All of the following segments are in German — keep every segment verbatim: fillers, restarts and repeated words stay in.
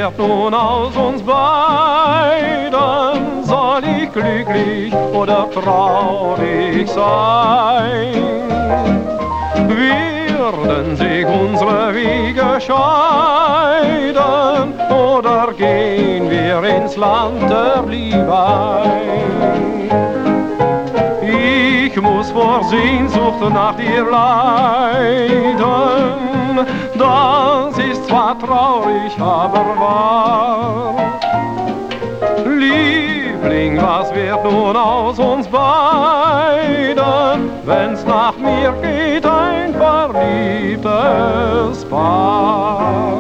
wird nun aus uns beiden? Soll ich glücklich oder traurig sein? Werden sich unsere Wege scheiden oder gehen wir ins Land der Liebe ein? Ich muss vor Sehnsucht nach dir leiden, das ist zwar traurig, aber wahr. Liebling, was wird nun aus uns beiden, wenn's nach mir geht, ein verliebtes Paar?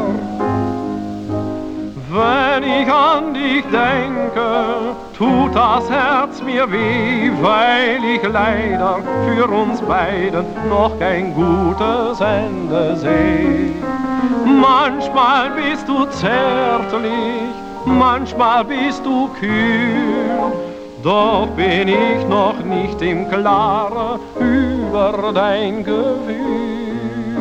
Wenn ich an dich denke, tut das Herz mir weh, weil ich leider für uns beiden noch kein gutes Ende seh. Manchmal bist du zärtlich, manchmal bist du kühl, doch bin ich noch nicht im Klaren über dein Gefühl.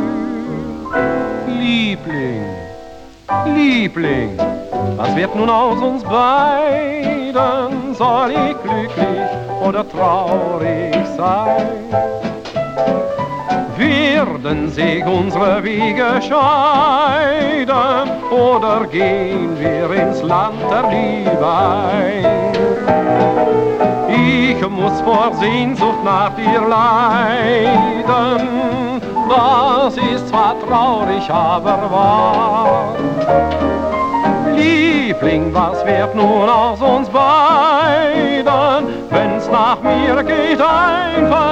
Liebling, Liebling, was wird nun aus uns beiden? Soll ich glücklich oder traurig sein? Werden sich unsere Wege scheiden oder gehen wir ins Land der Liebe ein? Ich muss vor Sehnsucht nach dir leiden, das ist zwar traurig, aber wahr. Liebling, was wird nun aus uns beiden, wenn's nach mir geht, einfach